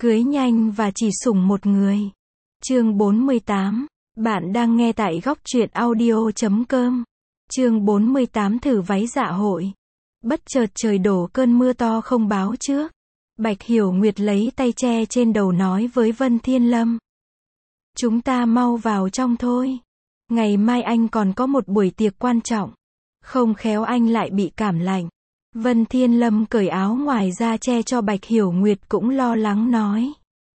Cưới nhanh và chỉ sủng một người. Chương 48. Bạn đang nghe tại góc truyện audio.com. Chương 48 thử váy dạ hội. Bất chợt trời đổ cơn mưa to không báo trước. Bạch Hiểu Nguyệt lấy tay che trên đầu nói với Vân Thiên Lâm. Chúng ta mau vào trong thôi. Ngày mai anh còn có một buổi tiệc quan trọng. Không khéo anh lại bị cảm lạnh. Vân Thiên Lâm cởi áo ngoài ra che cho Bạch Hiểu Nguyệt cũng lo lắng nói.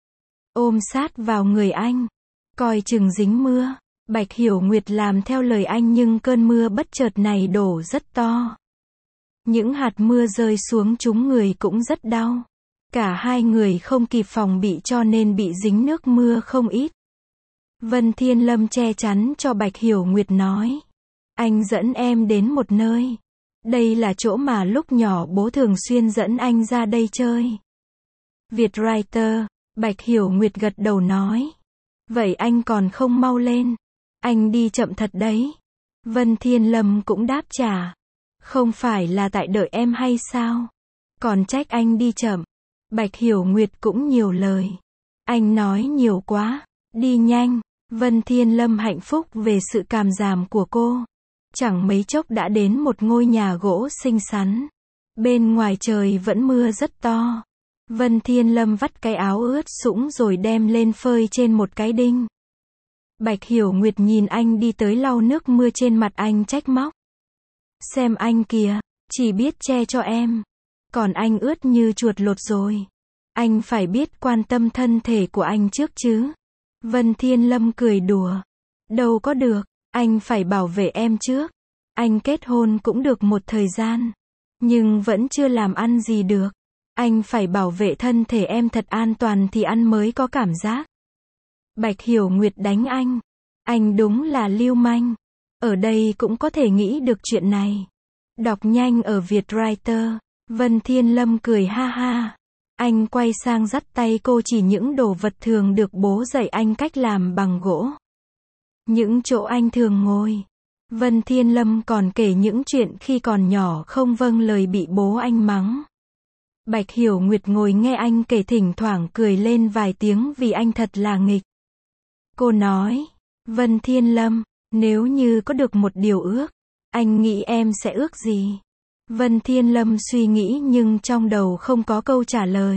Ôm sát vào người anh. Coi chừng dính mưa. Bạch Hiểu Nguyệt làm theo lời anh nhưng cơn mưa bất chợt này đổ rất to. Những hạt mưa rơi xuống trúng người cũng rất đau. Cả hai người không kịp phòng bị cho nên bị dính nước mưa không ít. Vân Thiên Lâm che chắn cho Bạch Hiểu Nguyệt nói. Anh dẫn em đến một nơi. Đây là chỗ mà lúc nhỏ bố thường xuyên dẫn anh ra đây chơi. Vietwriter, Bạch Hiểu Nguyệt gật đầu nói. Vậy anh còn không mau lên. Anh đi chậm thật đấy. Vân Thiên Lâm cũng đáp trả. Không phải là tại đợi em hay sao? Còn trách anh đi chậm. Bạch Hiểu Nguyệt cũng nhiều lời. Anh nói nhiều quá. Đi nhanh. Vân Thiên Lâm hạnh phúc về sự cảm giảm của cô. Chẳng mấy chốc đã đến một ngôi nhà gỗ xinh xắn. Bên ngoài trời vẫn mưa rất to. Vân Thiên Lâm vắt cái áo ướt sũng rồi đem lên phơi trên một cái đinh. Bạch Hiểu Nguyệt nhìn anh đi tới lau nước mưa trên mặt anh trách móc. Xem anh kìa, chỉ biết che cho em. Còn anh ướt như chuột lột rồi. Anh phải biết quan tâm thân thể của anh trước chứ. Vân Thiên Lâm cười đùa. Đâu có được, anh phải bảo vệ em trước. Anh kết hôn cũng được một thời gian. Nhưng vẫn chưa làm ăn gì được. Anh phải bảo vệ thân thể em thật an toàn thì ăn mới có cảm giác. Bạch Hiểu Nguyệt đánh anh. Anh đúng là lưu manh. Ở đây cũng có thể nghĩ được chuyện này. Đọc nhanh ở Vietwriter. Vân Thiên Lâm cười ha ha. Anh quay sang dắt tay cô chỉ những đồ vật thường được bố dạy anh cách làm bằng gỗ. Những chỗ anh thường ngồi. Vân Thiên Lâm còn kể những chuyện khi còn nhỏ không vâng lời bị bố anh mắng. Bạch Hiểu Nguyệt ngồi nghe anh kể thỉnh thoảng cười lên vài tiếng vì anh thật là nghịch. Cô nói, Vân Thiên Lâm, nếu như có được một điều ước, anh nghĩ em sẽ ước gì? Vân Thiên Lâm suy nghĩ nhưng trong đầu không có câu trả lời.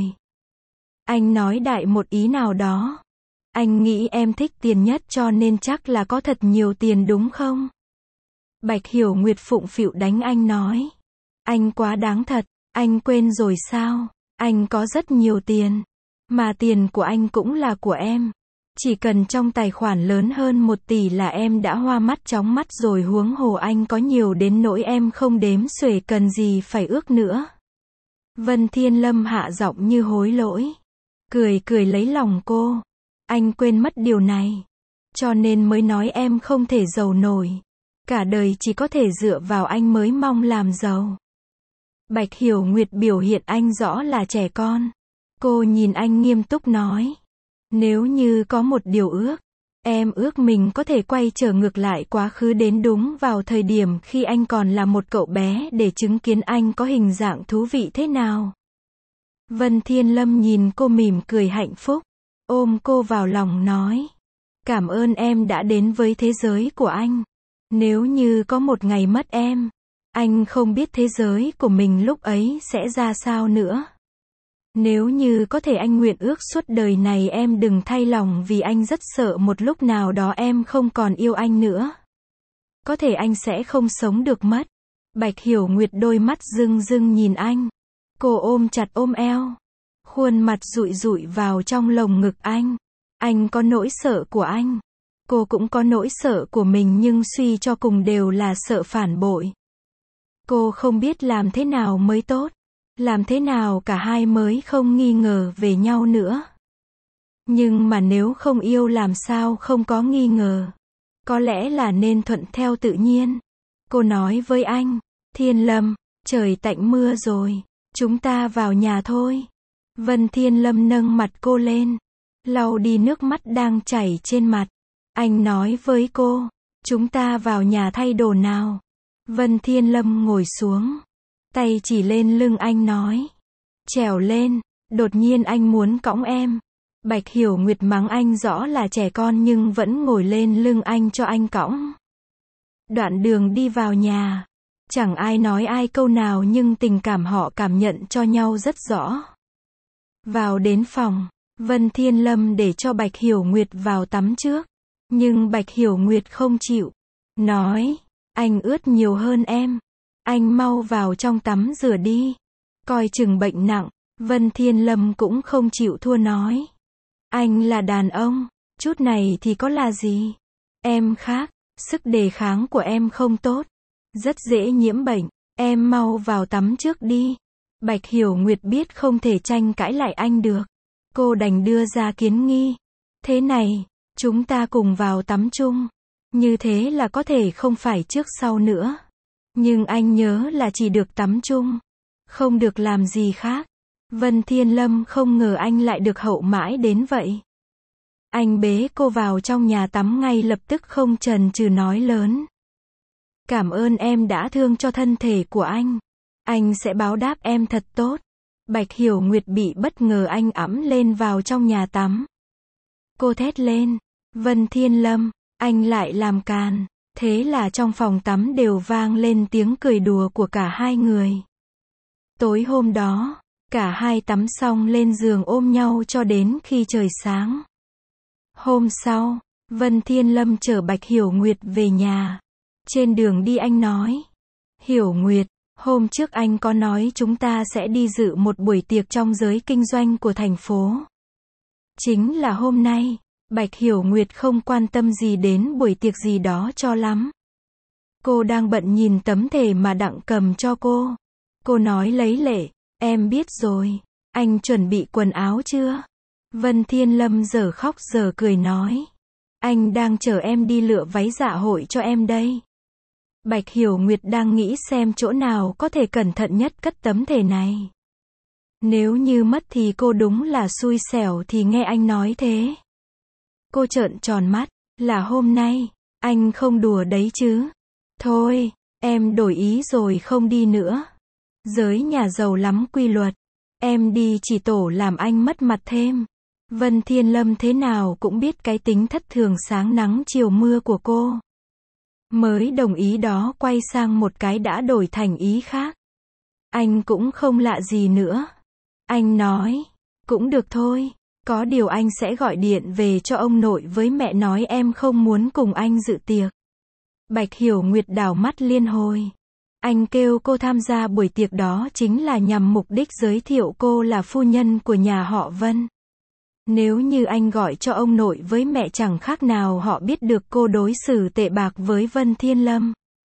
Anh nói đại một ý nào đó. Anh nghĩ em thích tiền nhất cho nên chắc là có thật nhiều tiền đúng không? Bạch Hiểu Nguyệt phụng phịu đánh anh nói. Anh quá đáng thật, anh quên rồi sao? Anh có rất nhiều tiền. Mà tiền của anh cũng là của em. Chỉ cần trong tài khoản lớn hơn 1 tỷ là em đã hoa mắt chóng mắt rồi huống hồ anh có nhiều đến nỗi em không đếm xuể cần gì phải ước nữa. Vân Thiên Lâm hạ giọng như hối lỗi. Cười cười lấy lòng cô. Anh quên mất điều này. Cho nên mới nói em không thể giàu nổi. Cả đời chỉ có thể dựa vào anh mới mong làm giàu. Bạch Hiểu Nguyệt biểu hiện anh rõ là trẻ con. Cô nhìn anh nghiêm túc nói. Nếu như có một điều ước, em ước mình có thể quay trở ngược lại quá khứ đến đúng vào thời điểm khi anh còn là một cậu bé để chứng kiến anh có hình dạng thú vị thế nào. Vân Thiên Lâm nhìn cô mỉm cười hạnh phúc, ôm cô vào lòng nói. Cảm ơn em đã đến với thế giới của anh. Nếu như có một ngày mất em, anh không biết thế giới của mình lúc ấy sẽ ra sao nữa. Nếu như có thể anh nguyện ước suốt đời này em đừng thay lòng vì anh rất sợ một lúc nào đó em không còn yêu anh nữa. Có thể anh sẽ không sống được mất. Bạch Hiểu Nguyệt đôi mắt rưng rưng nhìn anh. Cô ôm chặt ôm eo. Khuôn mặt dụi dụi vào trong lồng ngực anh. Anh có nỗi sợ của anh. Cô cũng có nỗi sợ của mình nhưng suy cho cùng đều là sợ phản bội. Cô không biết làm thế nào mới tốt. Làm thế nào cả hai mới không nghi ngờ về nhau nữa. Nhưng mà nếu không yêu làm sao không có nghi ngờ. Có lẽ là nên thuận theo tự nhiên. Cô nói với anh. Thiên Lâm, trời tạnh mưa rồi. Chúng ta vào nhà thôi. Vân Thiên Lâm nâng mặt cô lên. Lau đi nước mắt đang chảy trên mặt. Anh nói với cô. Chúng ta vào nhà thay đồ nào. Vân Thiên Lâm ngồi xuống. Tay chỉ lên lưng anh nói. Trèo lên. Đột nhiên anh muốn cõng em. Bạch Hiểu Nguyệt mắng anh rõ là trẻ con nhưng vẫn ngồi lên lưng anh cho anh cõng. Đoạn đường đi vào nhà. Chẳng ai nói ai câu nào nhưng tình cảm họ cảm nhận cho nhau rất rõ. Vào đến phòng, Vân Thiên Lâm để cho Bạch Hiểu Nguyệt vào tắm trước. Nhưng Bạch Hiểu Nguyệt không chịu. Nói, anh ướt nhiều hơn em. Anh mau vào trong tắm rửa đi. Coi chừng bệnh nặng. Vân Thiên Lâm cũng không chịu thua nói. Anh là đàn ông, chút này thì có là gì? Em khác, sức đề kháng của em không tốt. Rất dễ nhiễm bệnh. Em mau vào tắm trước đi. Bạch Hiểu Nguyệt biết không thể tranh cãi lại anh được. Cô đành đưa ra kiến nghị. Thế này, chúng ta cùng vào tắm chung. Như thế là có thể không phải trước sau nữa. Nhưng anh nhớ là chỉ được tắm chung. Không được làm gì khác. Vân Thiên Lâm không ngờ anh lại được hậu mãi đến vậy. Anh bế cô vào trong nhà tắm ngay lập tức không chần chừ nói lớn. Cảm ơn em đã thương cho thân thể của anh. Anh sẽ báo đáp em thật tốt. Bạch Hiểu Nguyệt bị bất ngờ anh ẵm lên vào trong nhà tắm. Cô thét lên. Vân Thiên Lâm, anh lại làm càn. Thế là trong phòng tắm đều vang lên tiếng cười đùa của cả hai người. Tối hôm đó, cả hai tắm xong lên giường ôm nhau cho đến khi trời sáng. Hôm sau, Vân Thiên Lâm chở Bạch Hiểu Nguyệt về nhà. Trên đường đi anh nói. Hiểu Nguyệt, hôm trước anh có nói chúng ta sẽ đi dự một buổi tiệc trong giới kinh doanh của thành phố. Chính là hôm nay. Bạch Hiểu Nguyệt không quan tâm gì đến buổi tiệc gì đó cho lắm. Cô đang bận nhìn tấm thẻ mà Đặng cầm cho cô. Cô nói lấy lệ. Em biết rồi. Anh chuẩn bị quần áo chưa? Vân Thiên Lâm giờ khóc giờ cười nói. Anh đang chờ em đi lựa váy dạ hội cho em đây. Bạch Hiểu Nguyệt đang nghĩ xem chỗ nào có thể cẩn thận nhất cất tấm thẻ này. Nếu như mất thì cô đúng là xui xẻo thì nghe anh nói thế. Cô trợn tròn mắt. Là hôm nay. Anh không đùa đấy chứ. Thôi, em đổi ý rồi không đi nữa. Giới nhà giàu lắm quy luật. Em đi chỉ tổ làm anh mất mặt thêm. Vân Thiên Lâm thế nào cũng biết cái tính thất thường sáng nắng chiều mưa của cô. Mới đồng ý đó quay sang một cái đã đổi thành ý khác. Anh cũng không lạ gì nữa. Anh nói, cũng được thôi. Có điều anh sẽ gọi điện về cho ông nội với mẹ nói em không muốn cùng anh dự tiệc. Bạch Hiểu Nguyệt đảo mắt liên hồi. Anh kêu cô tham gia buổi tiệc đó chính là nhằm mục đích giới thiệu cô là phu nhân của nhà họ Vân. Nếu như anh gọi cho ông nội với mẹ chẳng khác nào họ biết được cô đối xử tệ bạc với Vân Thiên Lâm.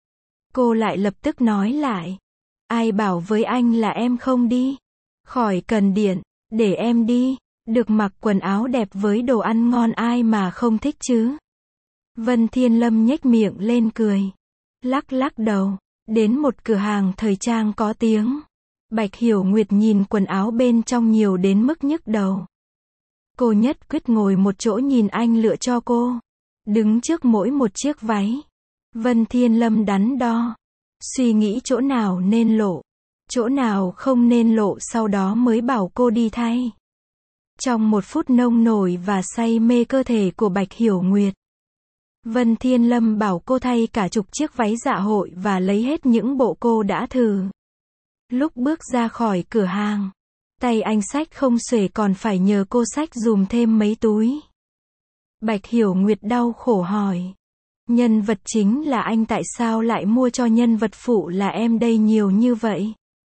Cô lại lập tức nói lại. Ai bảo với anh là em không đi? Khỏi cần điện, để em đi. Được mặc quần áo đẹp với đồ ăn ngon ai mà không thích chứ? Vân Thiên Lâm nhếch miệng lên cười. Lắc lắc đầu. Đến một cửa hàng thời trang có tiếng. Bạch Hiểu Nguyệt nhìn quần áo bên trong nhiều đến mức nhức đầu. Cô nhất quyết ngồi một chỗ nhìn anh lựa cho cô. Đứng trước mỗi một chiếc váy. Vân Thiên Lâm đắn đo. Suy nghĩ chỗ nào nên lộ. Chỗ nào không nên lộ sau đó mới bảo cô đi thay. Trong một phút nông nổi và say mê cơ thể của Bạch Hiểu Nguyệt. Vân Thiên Lâm bảo cô thay cả chục chiếc váy dạ hội và lấy hết những bộ cô đã thử. Lúc bước ra khỏi cửa hàng, tay anh xách không xuể còn phải nhờ cô xách dùm thêm mấy túi. Bạch Hiểu Nguyệt đau khổ hỏi. Nhân vật chính là anh tại sao lại mua cho nhân vật phụ là em đây nhiều như vậy?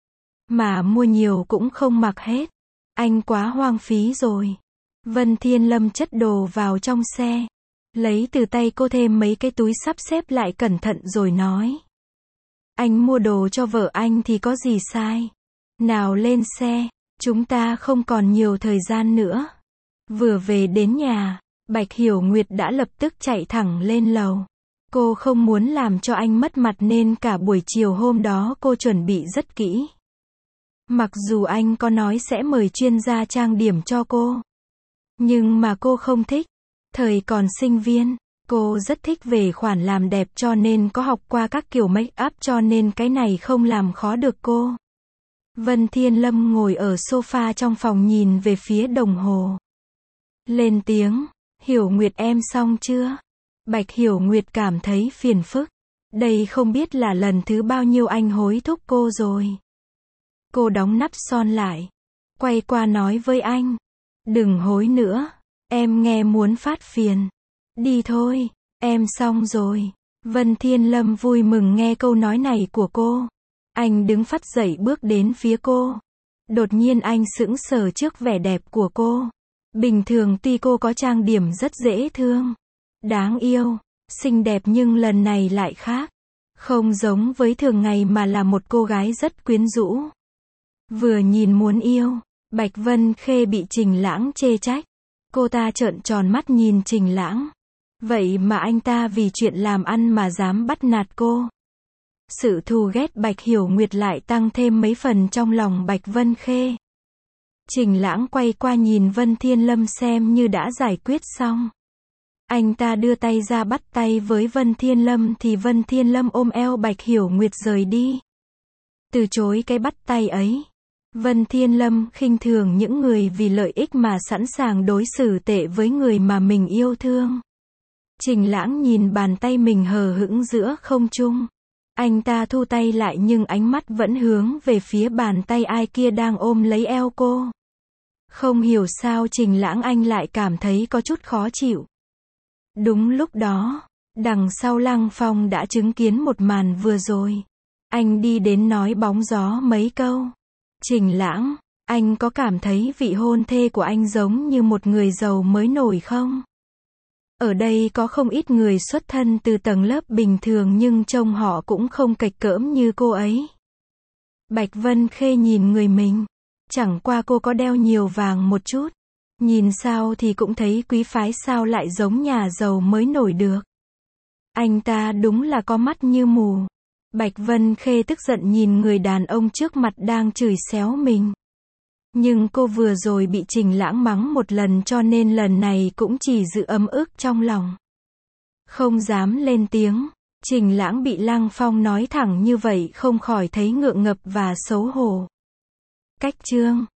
Mà mua nhiều cũng không mặc hết. Anh quá hoang phí rồi. Vân Thiên Lâm chất đồ vào trong xe. Lấy từ tay cô thêm mấy cái túi sắp xếp lại cẩn thận rồi nói. Anh mua đồ cho vợ anh thì có gì sai. Nào lên xe, chúng ta không còn nhiều thời gian nữa. Vừa về đến nhà, Bạch Hiểu Nguyệt đã lập tức chạy thẳng lên lầu. Cô không muốn làm cho anh mất mặt nên cả buổi chiều hôm đó cô chuẩn bị rất kỹ. Mặc dù anh có nói sẽ mời chuyên gia trang điểm cho cô. Nhưng mà cô không thích. Thời còn sinh viên, cô rất thích về khoản làm đẹp cho nên có học qua các kiểu make up cho nên cái này không làm khó được cô. Vân Thiên Lâm ngồi ở sofa trong phòng nhìn về phía đồng hồ. Lên tiếng, Hiểu Nguyệt em xong chưa? Bạch Hiểu Nguyệt cảm thấy phiền phức. Đây không biết là lần thứ bao nhiêu anh hối thúc cô rồi. Cô đóng nắp son lại. Quay qua nói với anh. Đừng hối nữa. Em nghe muốn phát phiền. Đi thôi, em xong rồi. Vân Thiên Lâm vui mừng nghe câu nói này của cô. Anh đứng phắt dậy bước đến phía cô. Đột nhiên anh sững sờ trước vẻ đẹp của cô. Bình thường tuy cô có trang điểm rất dễ thương, đáng yêu, xinh đẹp nhưng lần này lại khác. Không giống với thường ngày mà là một cô gái rất quyến rũ. Vừa nhìn muốn yêu, Bạch Vân Khê bị Trình Lãng chê trách. Cô ta trợn tròn mắt nhìn Trình Lãng. Vậy mà anh ta vì chuyện làm ăn mà dám bắt nạt cô. Sự thù ghét Bạch Hiểu Nguyệt lại tăng thêm mấy phần trong lòng Bạch Vân Khê. Trình Lãng quay qua nhìn Vân Thiên Lâm xem như đã giải quyết xong. Anh ta đưa tay ra bắt tay với Vân Thiên Lâm thì Vân Thiên Lâm ôm eo Bạch Hiểu Nguyệt rời đi. Từ chối cái bắt tay ấy. Vân Thiên Lâm khinh thường những người vì lợi ích mà sẵn sàng đối xử tệ với người mà mình yêu thương. Trình Lãng nhìn bàn tay mình hờ hững giữa không trung. Anh ta thu tay lại nhưng ánh mắt vẫn hướng về phía bàn tay ai kia đang ôm lấy eo cô. Không hiểu sao Trình Lãng anh lại cảm thấy có chút khó chịu. Đúng lúc đó, đằng sau Lăng Phong đã chứng kiến một màn vừa rồi. Anh đi đến nói bóng gió mấy câu. Trình Lãng, anh có cảm thấy vị hôn thê của anh giống như một người giàu mới nổi không? Ở đây có không ít người xuất thân từ tầng lớp bình thường nhưng trông họ cũng không cạch cỡm như cô ấy. Bạch Vân Khê nhìn người mình. Chẳng qua cô có đeo nhiều vàng một chút. Nhìn sao thì cũng thấy quý phái, sao lại giống nhà giàu mới nổi được. Anh ta đúng là có mắt như mù. Bạch Vân Khê tức giận nhìn người đàn ông trước mặt đang chửi xéo mình. Nhưng cô vừa rồi bị Trình Lãng mắng một lần cho nên lần này cũng chỉ giữ ấm ức trong lòng. Không dám lên tiếng. Trình Lãng bị Lăng Phong nói thẳng như vậy không khỏi thấy ngượng ngập và xấu hổ. Cách chương